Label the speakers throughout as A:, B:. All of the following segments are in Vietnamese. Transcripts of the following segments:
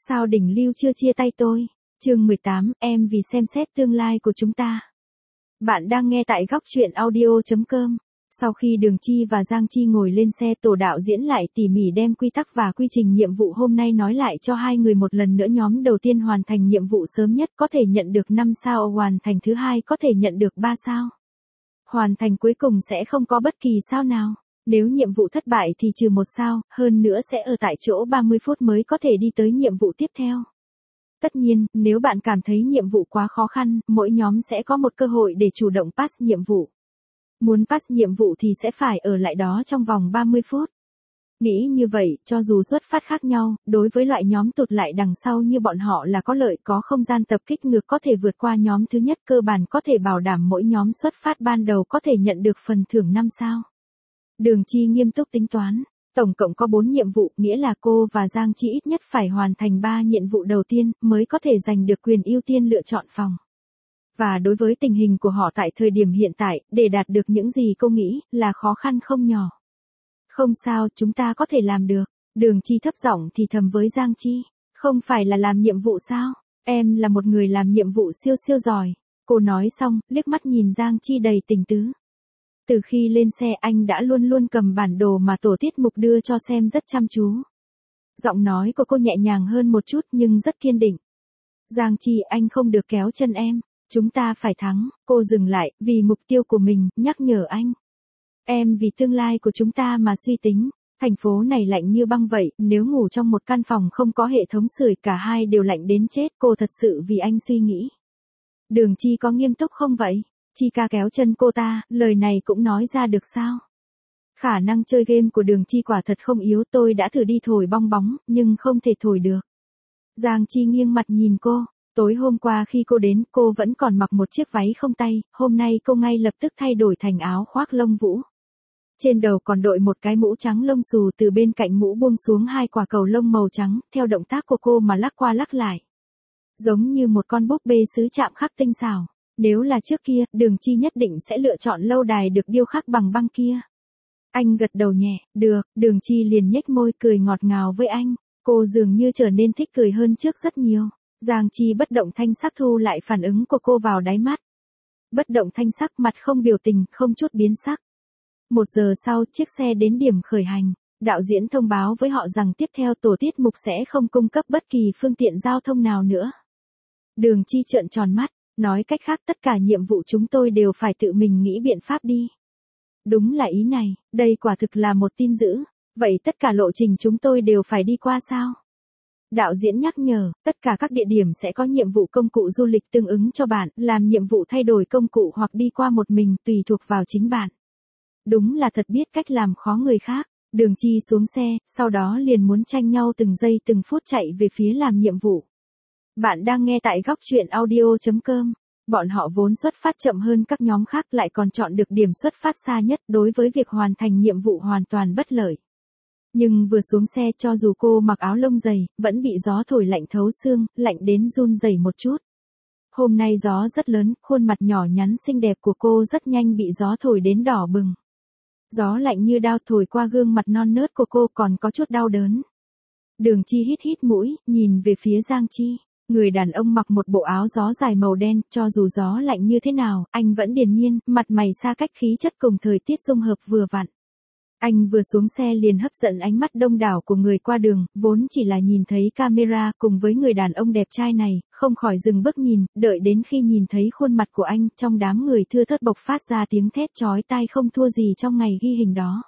A: Sao đỉnh lưu chưa chia tay tôi? Chương 18, em vì xem xét tương lai của chúng ta. Bạn đang nghe tại góc truyện audio.com. Sau khi Đường Chi và Giang Chi ngồi lên xe, tổ đạo diễn lại tỉ mỉ đem quy tắc và quy trình nhiệm vụ hôm nay nói lại cho hai người một lần nữa. Nhóm đầu tiên hoàn thành nhiệm vụ sớm nhất có thể nhận được 5 sao, hoàn thành thứ hai có thể nhận được 3 sao. Hoàn thành cuối cùng sẽ không có bất kỳ sao nào. Nếu nhiệm vụ thất bại thì trừ 1 sao, hơn nữa sẽ ở tại chỗ 30 phút mới có thể đi tới nhiệm vụ tiếp theo. Tất nhiên, nếu bạn cảm thấy nhiệm vụ quá khó khăn, mỗi nhóm sẽ có một cơ hội để chủ động pass nhiệm vụ. Muốn pass nhiệm vụ thì sẽ phải ở lại đó trong vòng 30 phút. Nghĩ như vậy, cho dù xuất phát khác nhau, đối với loại nhóm tụt lại đằng sau như bọn họ là có lợi, có không gian tập kích ngược có thể vượt qua nhóm thứ nhất, cơ bản có thể bảo đảm mỗi nhóm xuất phát ban đầu có thể nhận được phần thưởng 5 sao. Đường Chi nghiêm túc tính toán. Tổng cộng có 4 nhiệm vụ, nghĩa là cô và Giang Chi ít nhất phải hoàn thành 3 nhiệm vụ đầu tiên, mới có thể giành được quyền ưu tiên lựa chọn phòng. Và đối với tình hình của họ tại thời điểm hiện tại, để đạt được những gì cô nghĩ, là khó khăn không nhỏ. Không sao, chúng ta có thể làm được. Đường Chi thấp giọng thì thầm với Giang Chi. Không phải là làm nhiệm vụ sao? Em là một người làm nhiệm vụ siêu siêu giỏi. Cô nói xong, liếc mắt nhìn Giang Chi đầy tình tứ. Từ khi lên xe anh đã luôn luôn cầm bản đồ mà tổ tiết mục đưa cho xem rất chăm chú. Giọng nói của cô nhẹ nhàng hơn một chút nhưng rất kiên định. Giang Chi, anh không được kéo chân em. Chúng ta phải thắng. Cô dừng lại, vì mục tiêu của mình, nhắc nhở anh. Em vì tương lai của chúng ta mà suy tính. Thành phố này lạnh như băng vậy, nếu ngủ trong một căn phòng không có hệ thống sưởi cả hai đều lạnh đến chết. Cô thật sự vì anh suy nghĩ. Đường Chi có nghiêm túc không vậy? Chi ca kéo chân cô ta, lời này cũng nói ra được sao? Khả năng chơi game của Đường Chi quả thật không yếu, tôi đã thử đi thổi bong bóng, nhưng không thể thổi được. Giang Chi nghiêng mặt nhìn cô, tối hôm qua khi cô đến, cô vẫn còn mặc một chiếc váy không tay, hôm nay cô ngay lập tức thay đổi thành áo khoác lông vũ. Trên đầu còn đội một cái mũ trắng lông xù, từ bên cạnh mũ buông xuống 2 quả cầu lông màu trắng, theo động tác của cô mà lắc qua lắc lại. Giống như một con búp bê sứ chạm khắc tinh xảo. Nếu là trước kia, Đường Chi nhất định sẽ lựa chọn lâu đài được điêu khắc bằng băng kia. Anh gật đầu nhẹ, được, Đường Chi liền nhếch môi cười ngọt ngào với anh. Cô dường như trở nên thích cười hơn trước rất nhiều. Giang Chi bất động thanh sắc thu lại phản ứng của cô vào đáy mắt. Bất động thanh sắc, mặt không biểu tình, không chút biến sắc. 1 giờ sau, chiếc xe đến điểm khởi hành. Đạo diễn thông báo với họ rằng tiếp theo tổ tiết mục sẽ không cung cấp bất kỳ phương tiện giao thông nào nữa. Đường Chi trợn tròn mắt. Nói cách khác tất cả nhiệm vụ chúng tôi đều phải tự mình nghĩ biện pháp đi. Đúng là ý này, đây quả thực là một tin dữ. Vậy tất cả lộ trình chúng tôi đều phải đi qua sao? Đạo diễn nhắc nhở, tất cả các địa điểm sẽ có nhiệm vụ công cụ du lịch tương ứng cho bạn, làm nhiệm vụ thay đổi công cụ hoặc đi qua một mình tùy thuộc vào chính bạn. Đúng là thật biết cách làm khó người khác. Đường Chi xuống xe, sau đó liền muốn tranh nhau từng giây từng phút chạy về phía làm nhiệm vụ. Bạn đang nghe tại góc truyện audio.com. Bọn họ vốn xuất phát chậm hơn các nhóm khác, lại còn chọn được điểm xuất phát xa nhất, đối với việc hoàn thành nhiệm vụ hoàn toàn bất lợi. Nhưng vừa xuống xe, cho dù cô mặc áo lông dày, vẫn bị gió thổi lạnh thấu xương, lạnh đến run rẩy một chút. Hôm nay gió rất lớn, khuôn mặt nhỏ nhắn xinh đẹp của cô rất nhanh bị gió thổi đến đỏ bừng. Gió lạnh như đao thổi qua gương mặt non nớt của cô, còn có chút đau đớn. Đường Chi hít hít mũi, nhìn về phía Giang Chi. Người đàn ông mặc một bộ áo gió dài màu đen, cho dù gió lạnh như thế nào, anh vẫn điềm nhiên, mặt mày xa cách, khí chất cùng thời tiết dung hợp vừa vặn. Anh vừa xuống xe liền hấp dẫn ánh mắt đông đảo của người qua đường, vốn chỉ là nhìn thấy camera cùng với người đàn ông đẹp trai này, không khỏi dừng bước nhìn, đợi đến khi nhìn thấy khuôn mặt của anh, trong đám người thưa thớt bộc phát ra tiếng thét chói tai không thua gì trong ngày ghi hình đó.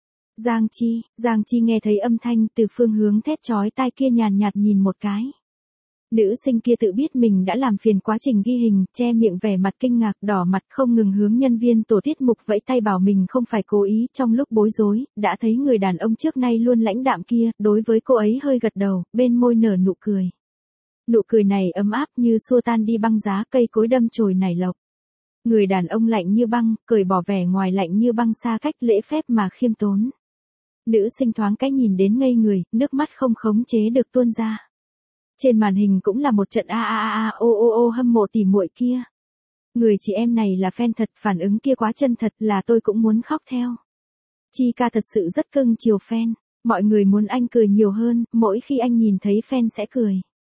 A: Giang Chi nghe thấy âm thanh từ phương hướng thét chói tai kia nhàn nhạt nhìn một cái. Nữ sinh kia tự biết mình đã làm phiền quá trình ghi hình, che miệng vẻ mặt kinh ngạc, đỏ mặt không ngừng hướng nhân viên tổ tiết mục vẫy tay bảo mình không phải cố ý. Trong lúc bối rối, đã thấy người đàn ông trước nay luôn lãnh đạm kia, đối với cô ấy hơi gật đầu, bên môi nở nụ cười. Nụ cười này ấm áp như xua tan đi băng giá, cây cối đâm chồi nảy lộc. Người đàn ông lạnh như băng, cởi bỏ vẻ ngoài lạnh như băng, xa cách lễ phép mà khiêm tốn. Nữ sinh thoáng cái nhìn đến ngây người, nước mắt không khống chế được tuôn ra. Trên màn hình cũng là một trận hâm mộ tỉ muội kia. Người chị em này là fan thật, phản ứng kia quá chân thật, là tôi cũng muốn khóc theo. Chi ca thật sự rất cưng chiều fan. Mọi người muốn anh cười nhiều hơn, mỗi khi anh nhìn thấy fan sẽ cười.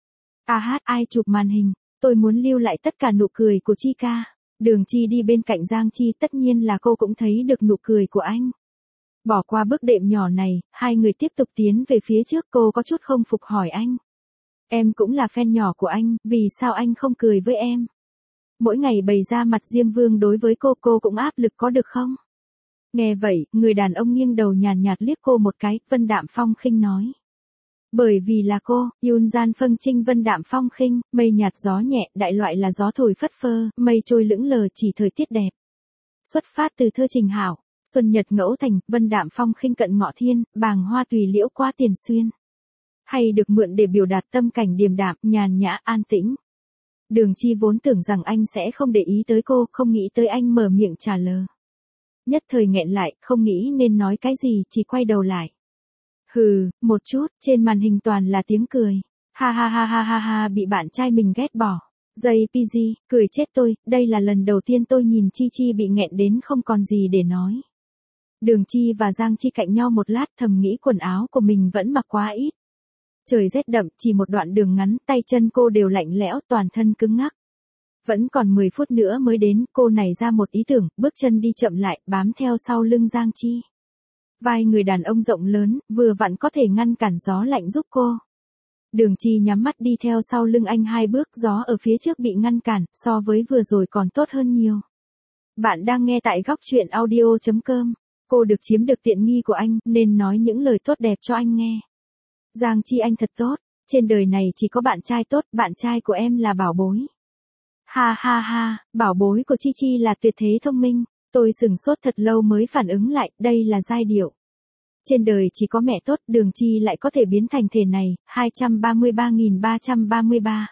A: Ai chụp màn hình, tôi muốn lưu lại tất cả nụ cười của Chi ca. Đường Chi đi bên cạnh Giang Chi, tất nhiên là cô cũng thấy được nụ cười của anh. Bỏ qua bước đệm nhỏ này, hai người tiếp tục tiến về phía trước. Cô có chút không phục hỏi anh. Em cũng là fan nhỏ của anh, vì sao anh không cười với em? Mỗi ngày bày ra mặt Diêm Vương đối với cô cũng áp lực có được không? Nghe vậy, người đàn ông nghiêng đầu nhàn nhạt liếc cô một cái, Vân Đạm Phong khinh nói. Bởi vì là cô, Yun Gian Phân Trinh. Vân Đạm Phong khinh, mây nhạt gió nhẹ, đại loại là gió thổi phất phơ, mây trôi lững lờ chỉ thời tiết đẹp. Xuất phát từ thơ Trình Hảo, xuân nhật ngẫu thành, Vân Đạm Phong khinh cận ngọ thiên, bàng hoa tùy liễu qua tiền xuyên. Hay được mượn để biểu đạt tâm cảnh điềm đạm, nhàn nhã, an tĩnh. Đường Chi vốn tưởng rằng anh sẽ không để ý tới cô, không nghĩ tới anh mở miệng trả lời. Nhất thời nghẹn lại, không nghĩ nên nói cái gì, chỉ quay đầu lại. Hừ, một chút, trên màn hình toàn là tiếng cười. Ha, bị bạn trai mình ghét bỏ. JPG, cười chết tôi, đây là lần đầu tiên tôi nhìn Chi Chi bị nghẹn đến không còn gì để nói. Đường Chi và Giang Chi cạnh nhau một lát, thầm nghĩ quần áo của mình vẫn mặc quá ít. Trời rét đậm, chỉ một đoạn đường ngắn, tay chân cô đều lạnh lẽo, toàn thân cứng ngắc. Vẫn còn 10 phút nữa mới đến, cô nảy ra một ý tưởng, bước chân đi chậm lại, bám theo sau lưng Giang Chi. Vai người đàn ông rộng lớn, vừa vặn có thể ngăn cản gió lạnh giúp cô. Đường Chi nhắm mắt đi theo sau lưng anh 2 bước, gió ở phía trước bị ngăn cản, so với vừa rồi còn tốt hơn nhiều. Bạn đang nghe tại góc truyện audio.com. Cô được chiếm được tiện nghi của anh, nên nói những lời tốt đẹp cho anh nghe. Giang Chi, anh thật tốt, trên đời này chỉ có bạn trai tốt, bạn trai của em là bảo bối. Ha, bảo bối của Chi Chi là tuyệt thế thông minh. Tôi sửng sốt thật lâu mới phản ứng lại, đây là giai điệu. Trên đời chỉ có mẹ tốt, Đường Chi lại có thể biến thành thể này, 233.333.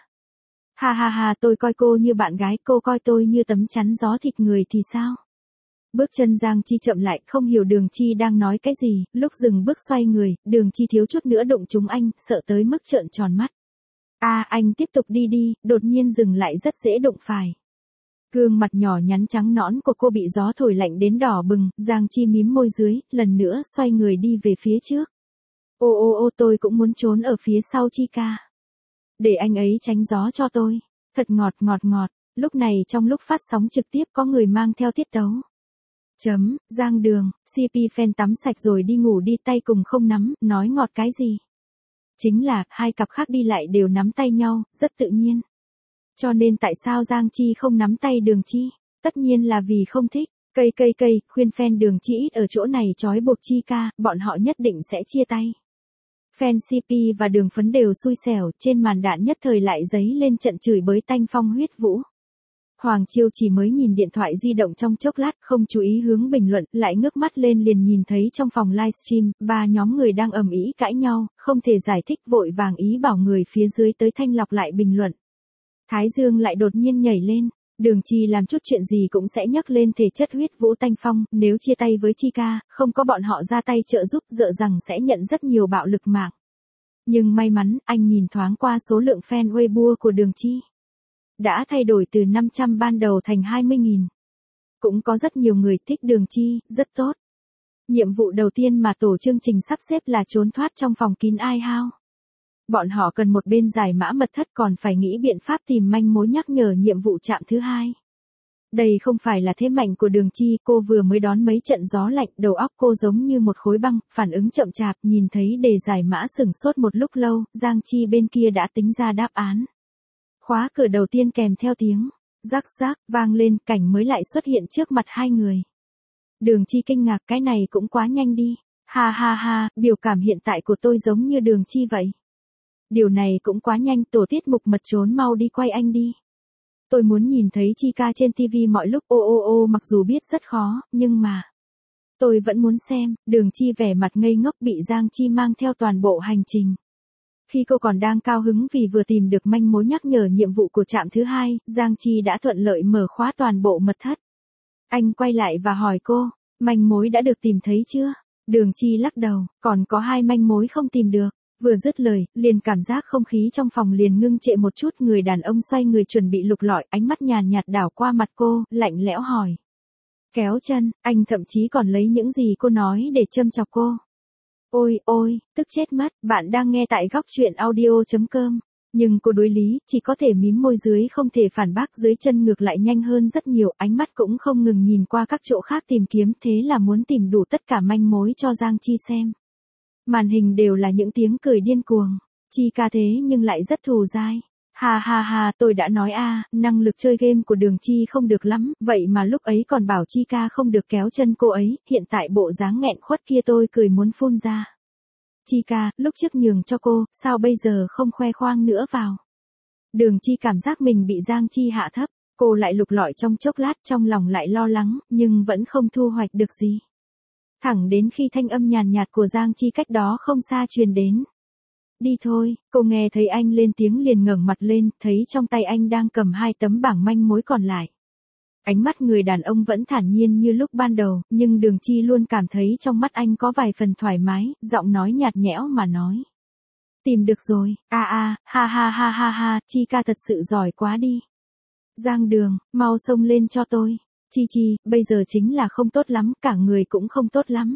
A: Ha, tôi coi cô như bạn gái, cô coi tôi như tấm chắn gió thịt người thì sao? Bước chân Giang Chi chậm lại, không hiểu Đường Chi đang nói cái gì, lúc dừng bước xoay người, Đường Chi thiếu chút nữa đụng trúng anh, sợ tới mức trợn tròn mắt. Anh tiếp tục đi, đột nhiên dừng lại rất dễ đụng phải. Gương mặt nhỏ nhắn trắng nõn của cô bị gió thổi lạnh đến đỏ bừng, Giang Chi mím môi dưới, lần nữa xoay người đi về phía trước. Tôi cũng muốn trốn ở phía sau Chi ca. Để anh ấy tránh gió cho tôi. Thật ngọt. Lúc này trong lúc phát sóng trực tiếp có người mang theo tiết tấu. Giang Đường, CP fan tắm sạch rồi đi ngủ đi, tay cùng không nắm, nói ngọt cái gì. Chính là, hai cặp khác đi lại đều nắm tay nhau, rất tự nhiên. Cho nên tại sao Giang Chi không nắm tay Đường Chi? Tất nhiên là vì không thích. Cây, khuyên fan Đường Chi ít ở chỗ này trói buộc Chi ca, bọn họ nhất định sẽ chia tay. Fan CP và Đường Phấn đều xui xẻo, trên màn đạn nhất thời lại giấy lên trận chửi bới tanh phong huyết vũ. Hoàng Chiêu chỉ mới nhìn điện thoại di động trong chốc lát, không chú ý hướng bình luận, lại ngước mắt lên liền nhìn thấy trong phòng livestream, 3 nhóm người đang ầm ĩ cãi nhau, không thể giải thích, vội vàng ý bảo người phía dưới tới thanh lọc lại bình luận. Thái Dương lại đột nhiên nhảy lên, Đường Chi làm chút chuyện gì cũng sẽ nhắc lên thể chất huyết vũ tanh phong, nếu chia tay với Chi ca, không có bọn họ ra tay trợ giúp, sợ rằng sẽ nhận rất nhiều bạo lực mạng. Nhưng may mắn, anh nhìn thoáng qua số lượng fan Weibo của Đường Chi. Đã thay đổi từ 500 ban đầu thành 20.000. Cũng có rất nhiều người thích Đường Chi, rất tốt. Nhiệm vụ đầu tiên mà tổ chương trình sắp xếp là trốn thoát trong phòng kín iHouse. Bọn họ cần một bên giải mã mật thất, còn phải nghĩ biện pháp tìm manh mối nhắc nhở nhiệm vụ chạm thứ 2. Đây không phải là thế mạnh của Đường Chi, cô vừa mới đón mấy trận gió lạnh, đầu óc cô giống như một khối băng, phản ứng chậm chạp, nhìn thấy đề giải mã sửng sốt một lúc lâu, Giang Chi bên kia đã tính ra đáp án. Khóa cửa đầu tiên kèm theo tiếng rắc rác vang lên, cảnh mới lại xuất hiện trước mặt hai người. Đường Chi kinh ngạc, cái này cũng quá nhanh đi. Ha, biểu cảm hiện tại của tôi giống như Đường Chi vậy. Điều này cũng quá nhanh, tổ tiết mục mật trốn mau đi quay anh đi. Tôi muốn nhìn thấy Chi ca trên TV mọi lúc. Mặc dù biết rất khó, nhưng mà tôi vẫn muốn xem. Đường Chi vẻ mặt ngây ngốc bị Giang Chi mang theo toàn bộ hành trình. Khi cô còn đang cao hứng vì vừa tìm được manh mối nhắc nhở nhiệm vụ của trạm thứ 2, Giang Chi đã thuận lợi mở khóa toàn bộ mật thất. Anh quay lại và hỏi cô, manh mối đã được tìm thấy chưa? Đường Chi lắc đầu, còn có 2 manh mối không tìm được. Vừa dứt lời, liền cảm giác không khí trong phòng liền ngưng trệ một chút, người đàn ông xoay người chuẩn bị lục lọi, ánh mắt nhàn nhạt đảo qua mặt cô, lạnh lẽo hỏi. Kéo chân, anh thậm chí còn lấy những gì cô nói để châm chọc cô. Ôi ôi, tức chết mất, bạn đang nghe tại góc chuyện audio.com. Nhưng cô đối lý, chỉ có thể mím môi dưới không thể phản bác, dưới chân ngược lại nhanh hơn rất nhiều, ánh mắt cũng không ngừng nhìn qua các chỗ khác tìm kiếm, thế là muốn tìm đủ tất cả manh mối cho Giang Chi xem. Màn hình đều là những tiếng cười điên cuồng. Chi ca thế nhưng lại rất thù dai. Ha ha ha, tôi đã nói năng lực chơi game của Đường Chi không được lắm, vậy mà lúc ấy còn bảo Chi ca không được kéo chân cô ấy, hiện tại bộ dáng nghẹn khuất kia tôi cười muốn phun ra. Chi ca, lúc trước nhường cho cô, sao bây giờ không khoe khoang nữa vào. Đường Chi cảm giác mình bị Giang Chi hạ thấp, cô lại lục lọi trong chốc lát, trong lòng lại lo lắng, nhưng vẫn không thu hoạch được gì. Thẳng đến khi thanh âm nhàn nhạt của Giang Chi cách đó không xa truyền đến. Đi thôi, cô nghe thấy anh lên tiếng liền ngẩng mặt lên, thấy trong tay anh đang cầm 2 tấm bảng manh mối còn lại. Ánh mắt người đàn ông vẫn thản nhiên như lúc ban đầu, nhưng Đường Chi luôn cảm thấy trong mắt anh có vài phần thoải mái, giọng nói nhạt nhẽo mà nói. Tìm được rồi, ha ha ha ha ha, Chi ca thật sự giỏi quá đi. Giang Đường, mau xông lên cho tôi. Chi, bây giờ chính là không tốt lắm, cả người cũng không tốt lắm.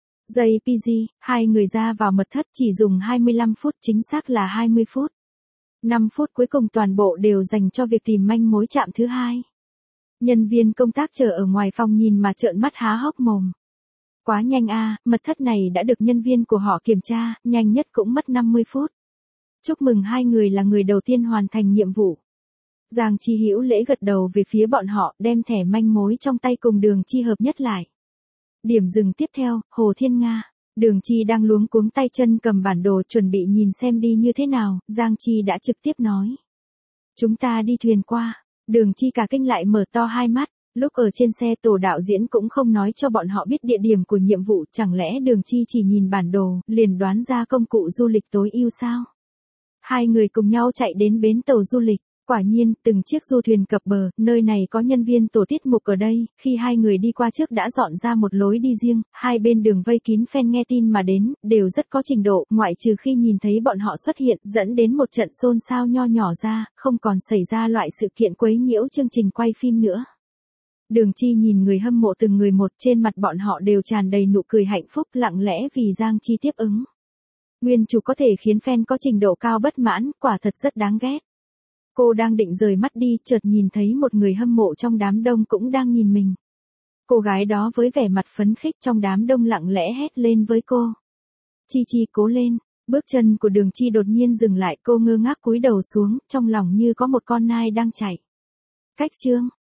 A: JPG, hai người ra vào mật thất chỉ dùng 25 phút, chính xác là 20 phút. 5 phút cuối cùng toàn bộ đều dành cho việc tìm manh mối chạm thứ hai. Nhân viên công tác chờ ở ngoài phòng nhìn mà trợn mắt há hốc mồm. Quá nhanh mật thất này đã được nhân viên của họ kiểm tra, nhanh nhất cũng mất 50 phút. Chúc mừng hai người là người đầu tiên hoàn thành nhiệm vụ. Giang Chi hữu lễ gật đầu về phía bọn họ, đem thẻ manh mối trong tay cùng Đường Chi hợp nhất lại. Điểm dừng tiếp theo, Hồ Thiên Nga. Đường Chi đang luống cuống tay chân cầm bản đồ chuẩn bị nhìn xem đi như thế nào, Giang Chi đã trực tiếp nói. Chúng ta đi thuyền qua. Đường Chi cả kinh lại mở to hai mắt, lúc ở trên xe tổ đạo diễn cũng không nói cho bọn họ biết địa điểm của nhiệm vụ, chẳng lẽ Đường Chi chỉ nhìn bản đồ, liền đoán ra công cụ du lịch tối ưu sao? Hai người cùng nhau chạy đến bến tàu du lịch. Quả nhiên, từng chiếc du thuyền cập bờ, nơi này có nhân viên tổ tiết mục ở đây, khi hai người đi qua trước đã dọn ra một lối đi riêng, hai bên đường vây kín fan nghe tin mà đến, đều rất có trình độ, ngoại trừ khi nhìn thấy bọn họ xuất hiện, dẫn đến một trận xôn xao nho nhỏ ra, không còn xảy ra loại sự kiện quấy nhiễu chương trình quay phim nữa. Đường Chi nhìn người hâm mộ từng người một, trên mặt bọn họ đều tràn đầy nụ cười hạnh phúc, lặng lẽ vì Giang Chi tiếp ứng. Nguyên chủ có thể khiến fan có trình độ cao bất mãn, quả thật rất đáng ghét. Cô đang định rời mắt đi, chợt nhìn thấy một người hâm mộ trong đám đông cũng đang nhìn mình. Cô gái đó với vẻ mặt phấn khích trong đám đông lặng lẽ hét lên với cô. Chi cố lên, bước chân của Đường Chi đột nhiên dừng lại, cô ngơ ngác cúi đầu xuống, trong lòng như có một con nai đang chạy. Cách chương,